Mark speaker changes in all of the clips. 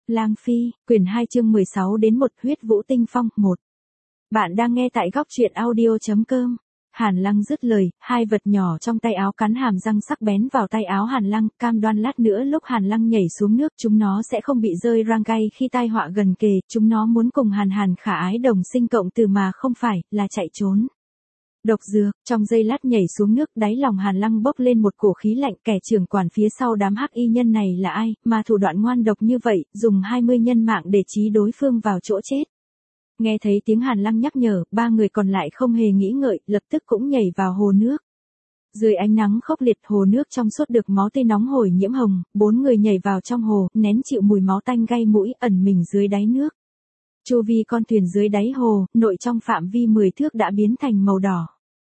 Speaker 1: Lang Phi, quyển 2 chương 16 đến 1 huyết vũ tinh phong 1. Bạn đang nghe tại góc truyện audio.com. Hàn Lăng dứt lời, hai vật nhỏ trong tay áo cắn hàm răng sắc bén vào tay áo Hàn Lăng, cam đoan lát nữa lúc Hàn Lăng nhảy xuống nước chúng nó sẽ không bị rơi rang gai khi tai họa gần kề, chúng nó muốn cùng Hàn khả ái đồng sinh cộng tử mà không phải là chạy trốn. Độc dược, trong giây lát nhảy xuống nước, đáy lòng Hàn Lăng bốc lên một cổ khí lạnh, kẻ trưởng quản phía sau đám hắc y nhân này là ai, mà thủ đoạn ngoan độc như vậy, dùng 20 nhân mạng để trí đối phương vào chỗ chết. Nghe thấy tiếng Hàn Lăng nhắc nhở, ba người còn lại không hề nghĩ ngợi, lập tức cũng nhảy vào hồ nước. Dưới ánh nắng khốc liệt, hồ nước trong suốt được máu tươi nóng hổi nhiễm hồng, bốn người nhảy vào trong hồ, nén chịu mùi máu tanh gây mũi, ẩn mình dưới đáy nước. Chu vi con thuyền dưới đáy hồ, nội trong phạm vi 10 thước đã biến thành màu đỏ.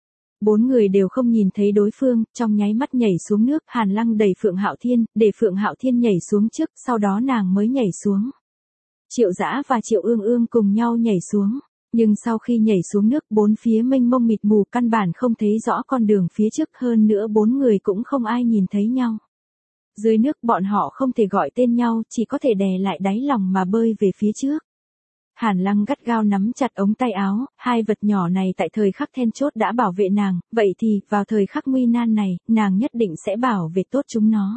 Speaker 1: Bốn người đều không nhìn thấy đối phương, trong nháy mắt nhảy xuống nước, Hàn Lăng đẩy Phượng Hạo Thiên, để Phượng Hạo Thiên nhảy xuống trước, sau đó nàng mới nhảy xuống. Triệu Dã và Triệu Ương Ương cùng nhau nhảy xuống, nhưng sau khi nhảy xuống nước, bốn phía mênh mông mịt mù, căn bản không thấy rõ con đường phía trước, hơn nữa bốn người cũng không ai nhìn thấy nhau. Dưới nước bọn họ không thể gọi tên nhau, chỉ có thể đè lại đáy lòng mà bơi về phía trước. Hàn Lăng gắt gao nắm chặt ống tay áo, hai vật nhỏ này tại thời khắc then chốt đã bảo vệ nàng, vậy thì, vào thời khắc nguy nan này, nàng nhất định sẽ bảo vệ tốt chúng nó.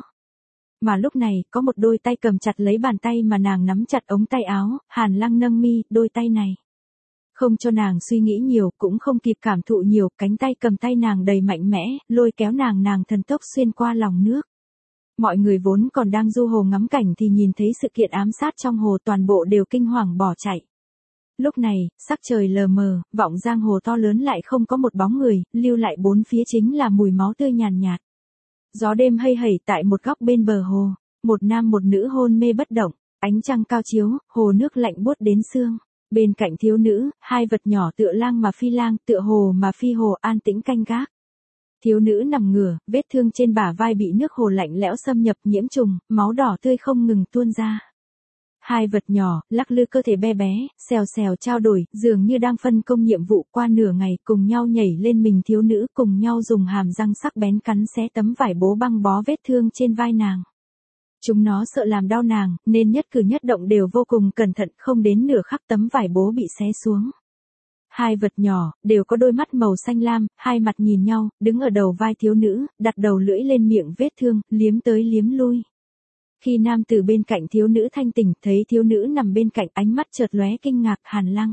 Speaker 1: Mà lúc này, có một đôi tay cầm chặt lấy bàn tay mà nàng nắm chặt ống tay áo, Hàn Lăng nâng mi, đôi tay này. Không cho nàng suy nghĩ nhiều, cũng không kịp cảm thụ nhiều, cánh tay cầm tay nàng đầy mạnh mẽ, lôi kéo nàng thần tốc xuyên qua lòng nước. Mọi người vốn còn đang du hồ ngắm cảnh thì nhìn thấy sự kiện ám sát trong hồ, toàn bộ đều kinh hoàng bỏ chạy. Lúc này, sắc trời lờ mờ, vọng giang hồ to lớn lại không có một bóng người, lưu lại bốn phía chính là mùi máu tươi nhàn nhạt. Gió đêm hay hẩy tại một góc bên bờ hồ, một nam một nữ hôn mê bất động, ánh trăng cao chiếu, hồ nước lạnh buốt đến xương. Bên cạnh thiếu nữ, hai vật nhỏ tựa lang mà phi lang, tựa hồ mà phi hồ, an tĩnh canh gác. Thiếu nữ nằm ngửa, vết thương trên bả vai bị nước hồ lạnh lẽo xâm nhập nhiễm trùng, máu đỏ tươi không ngừng tuôn ra. Hai vật nhỏ, lắc lư cơ thể bé bé, xèo xèo trao đổi, dường như đang phân công nhiệm vụ, qua nửa ngày, cùng nhau nhảy lên mình thiếu nữ, cùng nhau dùng hàm răng sắc bén cắn xé tấm vải bố băng bó vết thương trên vai nàng. Chúng nó sợ làm đau nàng, nên nhất cử nhất động đều vô cùng cẩn thận, không đến nửa khắc tấm vải bố bị xé xuống. Hai vật nhỏ, đều có đôi mắt màu xanh lam, hai mặt nhìn nhau, đứng ở đầu vai thiếu nữ, đặt đầu lưỡi lên miệng vết thương, liếm tới liếm lui. Khi nam tử bên cạnh thiếu nữ thanh tỉnh, thấy thiếu nữ nằm bên cạnh, ánh mắt chợt lóe kinh ngạc, Hàn Lăng.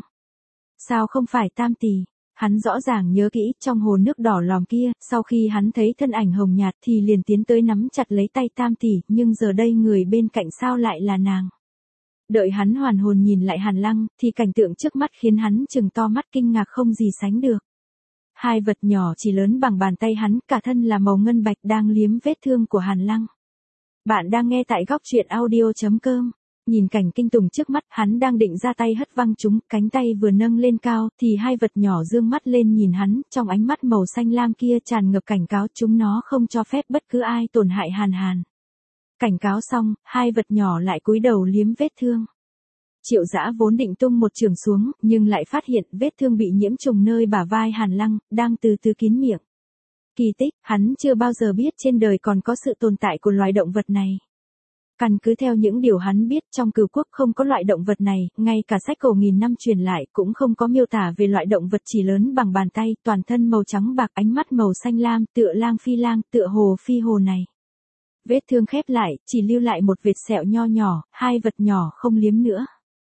Speaker 1: Sao không phải Tam tỷ? Hắn rõ ràng nhớ kỹ, trong hồ nước đỏ lòm kia, sau khi hắn thấy thân ảnh hồng nhạt thì liền tiến tới nắm chặt lấy tay Tam tỷ, nhưng giờ đây người bên cạnh sao lại là nàng? Đợi hắn hoàn hồn nhìn lại Hàn Lăng, thì cảnh tượng trước mắt khiến hắn trừng to mắt kinh ngạc không gì sánh được. Hai vật nhỏ chỉ lớn bằng bàn tay hắn, cả thân là màu ngân bạch đang liếm vết thương của Hàn Lăng. Bạn đang nghe tại góc truyện audio.com. Nhìn cảnh kinh tủng trước mắt, hắn đang định ra tay hất văng chúng, cánh tay vừa nâng lên cao, thì hai vật nhỏ dương mắt lên nhìn hắn, trong ánh mắt màu xanh lam kia tràn ngập cảnh cáo, chúng nó không cho phép bất cứ ai tổn hại Hàn. Cảnh cáo xong, hai vật nhỏ lại cúi đầu liếm vết thương. Triệu Dã vốn định tung một chưởng xuống, nhưng lại phát hiện vết thương bị nhiễm trùng nơi bả vai Hàn Lăng, đang từ từ kín miệng. Kỳ tích, hắn chưa bao giờ biết trên đời còn có sự tồn tại của loài động vật này. Căn cứ theo những điều hắn biết, trong Cửu Quốc không có loại động vật này, ngay cả sách cổ nghìn năm truyền lại cũng không có miêu tả về loại động vật chỉ lớn bằng bàn tay, toàn thân màu trắng bạc, ánh mắt màu xanh lam, tựa lang phi lang, tựa hồ phi hồ này. Vết thương khép lại, chỉ lưu lại một vệt sẹo nho nhỏ, hai vật nhỏ không liếm nữa.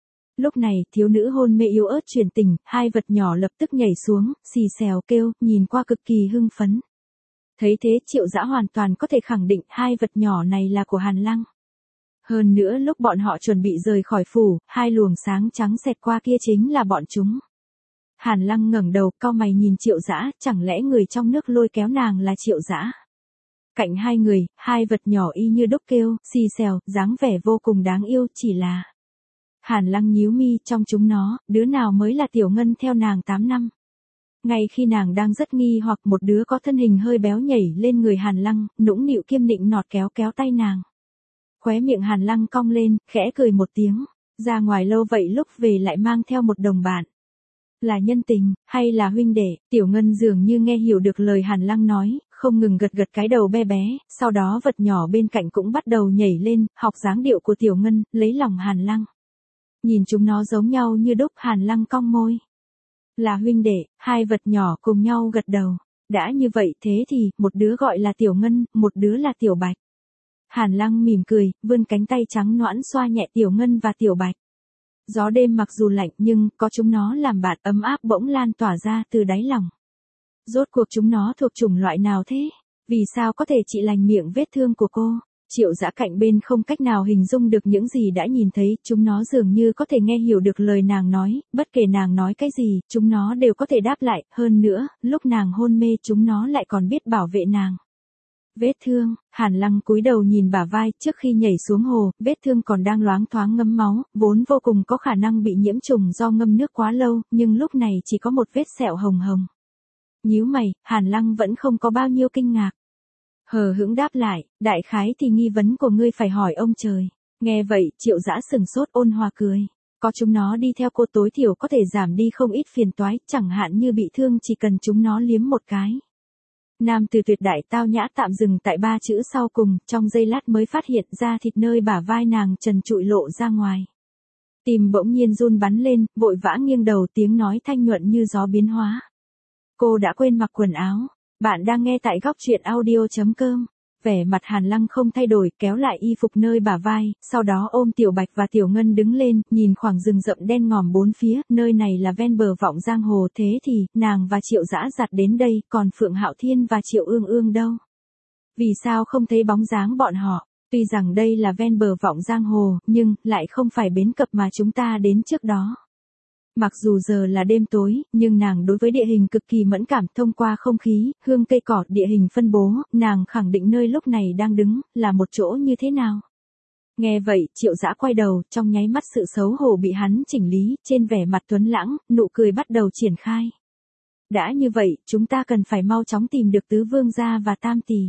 Speaker 1: Lúc này, thiếu nữ hôn mê yếu ớt truyền tình, hai vật nhỏ lập tức nhảy xuống, xì xèo kêu, nhìn qua cực kỳ hưng phấn. Thấy thế Triệu Dã hoàn toàn có thể khẳng định hai vật nhỏ này là của Hàn Lăng. Hơn nữa lúc bọn họ chuẩn bị rời khỏi phủ, hai luồng sáng trắng xẹt qua kia chính là bọn chúng. Hàn Lăng ngẩng đầu, cau mày nhìn Triệu Dã, chẳng lẽ người trong nước lôi kéo nàng là Triệu Dã? Cạnh hai người, hai vật nhỏ y như đúc kêu, xì xèo, dáng vẻ vô cùng đáng yêu, chỉ là... Hàn Lăng nhíu mi, trong chúng nó, đứa nào mới là Tiểu Ngân theo nàng 8 năm. Ngay khi nàng đang rất nghi hoặc, một đứa có thân hình hơi béo nhảy lên người Hàn Lăng, nũng nịu kiêm nịnh nọt kéo tay nàng. Khóe miệng Hàn Lăng cong lên, khẽ cười một tiếng, ra ngoài lâu vậy lúc về lại mang theo một đồng bạn. Là nhân tình, hay là huynh đệ? Tiểu Ngân dường như nghe hiểu được lời Hàn Lăng nói, không ngừng gật gật cái đầu be bé, sau đó vật nhỏ bên cạnh cũng bắt đầu nhảy lên, học dáng điệu của Tiểu Ngân, lấy lòng Hàn Lăng. Nhìn chúng nó giống nhau như đúc, Hàn Lăng cong môi. Là huynh đệ, hai vật nhỏ cùng nhau gật đầu. Đã như vậy thế thì, một đứa gọi là Tiểu Ngân, một đứa là Tiểu Bạch. Hàn Lăng mỉm cười, vươn cánh tay trắng nõn xoa nhẹ Tiểu Ngân và Tiểu Bạch. Gió đêm mặc dù lạnh nhưng, có chúng nó làm bạn, ấm áp bỗng lan tỏa ra từ đáy lòng. Rốt cuộc chúng nó thuộc chủng loại nào thế? Vì sao có thể trị lành miệng vết thương của cô? Triệu Dã cạnh bên không cách nào hình dung được những gì đã nhìn thấy, chúng nó dường như có thể nghe hiểu được lời nàng nói, bất kể nàng nói cái gì, chúng nó đều có thể đáp lại, hơn nữa, lúc nàng hôn mê chúng nó lại còn biết bảo vệ nàng. Vết thương, Hàn Lăng cúi đầu nhìn bả vai, trước khi nhảy xuống hồ, vết thương còn đang loáng thoáng ngấm máu, vốn vô cùng có khả năng bị nhiễm trùng do ngâm nước quá lâu, nhưng lúc này chỉ có một vết sẹo hồng hồng. Nhíu mày, Hàn Lăng vẫn không có bao nhiêu kinh ngạc. Hờ hững đáp lại, đại khái thì nghi vấn của ngươi phải hỏi ông trời. Nghe vậy, Triệu Dã sừng sốt, ôn hòa cười. Có chúng nó đi theo cô tối thiểu có thể giảm đi không ít phiền toái, chẳng hạn như bị thương chỉ cần chúng nó liếm một cái. Nam từ tuyệt đại tao nhã tạm dừng tại 3 chữ sau cùng, trong giây lát mới phát hiện ra thịt nơi bả vai nàng trần trụi lộ ra ngoài. Tim bỗng nhiên run bắn lên, vội vã nghiêng đầu, tiếng nói thanh nhuận như gió biến hóa. Cô đã quên mặc quần áo. Bạn đang nghe tại góc truyện audio.com. Vẻ mặt Hàn Lăng không thay đổi, kéo lại y phục nơi bả vai, sau đó ôm Tiểu Bạch và Tiểu Ngân đứng lên, nhìn khoảng rừng rậm đen ngòm bốn phía, nơi này là ven bờ Vọng Giang Hồ, thế thì, nàng và Triệu Dã giặt đến đây, còn Phượng Hạo Thiên và Triệu Ương Ương đâu? Vì sao không thấy bóng dáng bọn họ? Tuy rằng đây là ven bờ Vọng Giang Hồ, nhưng, lại không phải bến cập mà chúng ta đến trước đó. Mặc dù giờ là đêm tối, nhưng nàng đối với địa hình cực kỳ mẫn cảm, thông qua không khí, hương cây cỏ, địa hình phân bố, nàng khẳng định nơi lúc này đang đứng, là một chỗ như thế nào. Nghe vậy, Triệu Dã quay đầu, trong nháy mắt sự xấu hổ bị hắn chỉnh lý, trên vẻ mặt tuấn lãng, nụ cười bắt đầu triển khai. Đã như vậy, chúng ta cần phải mau chóng tìm được Tứ Vương gia và Tam tỷ.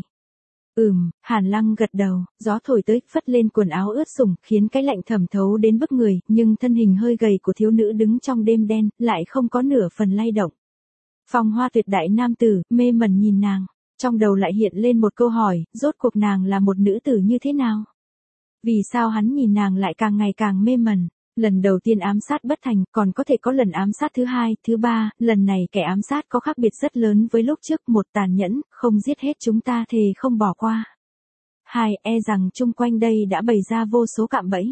Speaker 1: Hàn Lăng gật đầu, gió thổi tới, phất lên quần áo ướt sũng, khiến cái lạnh thẩm thấu đến bức người, nhưng thân hình hơi gầy của thiếu nữ đứng trong đêm đen, lại không có nửa phần lay động. Phong Hoa tuyệt đại nam tử, mê mẩn nhìn nàng, trong đầu lại hiện lên một câu hỏi, rốt cuộc nàng là một nữ tử như thế nào? Vì sao hắn nhìn nàng lại càng ngày càng mê mẩn? Lần đầu tiên ám sát bất thành, còn có thể có lần ám sát thứ hai, thứ ba, lần này kẻ ám sát có khác biệt rất lớn với lúc trước, một tàn nhẫn, không giết hết chúng ta thề không bỏ qua. Hai, rằng chung quanh đây đã bày ra vô số cạm bẫy.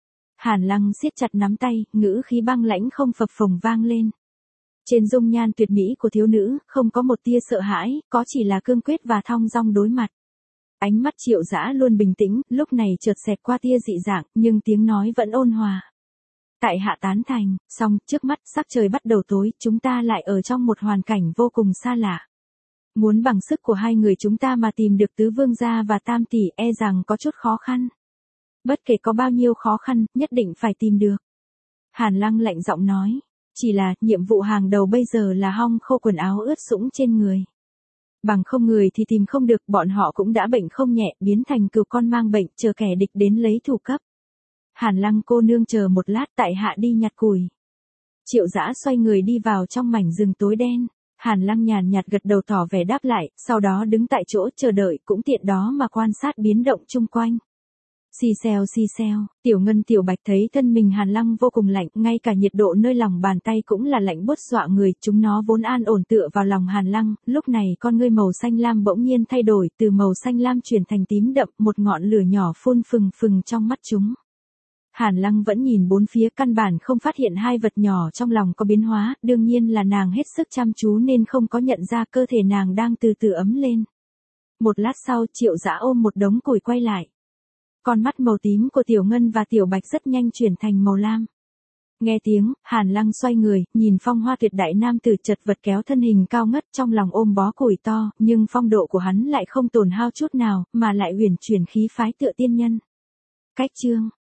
Speaker 1: Hàn Lăng siết chặt nắm tay, ngữ khí băng lãnh không phập phồng vang lên. Trên dung nhan tuyệt mỹ của thiếu nữ, không có một tia sợ hãi, có chỉ là cương quyết và thong dong đối mặt. Ánh mắt Triệu Dã luôn bình tĩnh, lúc này chợt xẹt qua tia dị dạng, nhưng tiếng nói vẫn ôn hòa. Tại hạ tán thành, song, trước mắt sắc trời bắt đầu tối, chúng ta lại ở trong một hoàn cảnh vô cùng xa lạ. Muốn bằng sức của hai người chúng ta mà tìm được Tứ Vương gia và Tam tỷ, rằng có chút khó khăn. Bất kể có bao nhiêu khó khăn, nhất định phải tìm được. Hàn Lăng lạnh giọng nói, chỉ là, nhiệm vụ hàng đầu bây giờ là hong khô quần áo ướt sũng trên người. Bằng không người thì tìm không được, bọn họ cũng đã bệnh không nhẹ, biến thành cừu con mang bệnh, chờ kẻ địch đến lấy thủ cấp. Hàn Lăng cô nương chờ một lát, tại hạ đi nhặt củi. Triệu Dã xoay người đi vào trong mảnh rừng tối đen. Hàn Lăng nhàn nhạt gật đầu tỏ vẻ đáp lại, sau đó đứng tại chỗ chờ đợi, cũng tiện đó mà quan sát biến động chung quanh. Xì xèo, Tiểu Ngân Tiểu Bạch thấy thân mình Hàn Lăng vô cùng lạnh, ngay cả nhiệt độ nơi lòng bàn tay cũng là lạnh buốt dọa người, chúng nó vốn an ổn tựa vào lòng Hàn Lăng, lúc này con ngươi màu xanh lam bỗng nhiên thay đổi, từ màu xanh lam chuyển thành tím đậm, một ngọn lửa nhỏ phun phừng phừng trong mắt chúng. Hàn Lăng vẫn nhìn bốn phía, căn bản không phát hiện hai vật nhỏ trong lòng có biến hóa, đương nhiên là nàng hết sức chăm chú nên không có nhận ra cơ thể nàng đang từ từ ấm lên. Một lát sau, Triệu Dã ôm một đống củi quay lại. Con mắt màu tím của Tiểu Ngân và Tiểu Bạch rất nhanh chuyển thành màu lam. Nghe tiếng, Hàn Lăng xoay người, nhìn Phong Hoa tuyệt đại nam tử chật vật kéo thân hình cao ngất trong lòng ôm bó củi to, nhưng phong độ của hắn lại không tổn hao chút nào, mà lại uyển chuyển khí phái tựa tiên nhân. Cách chương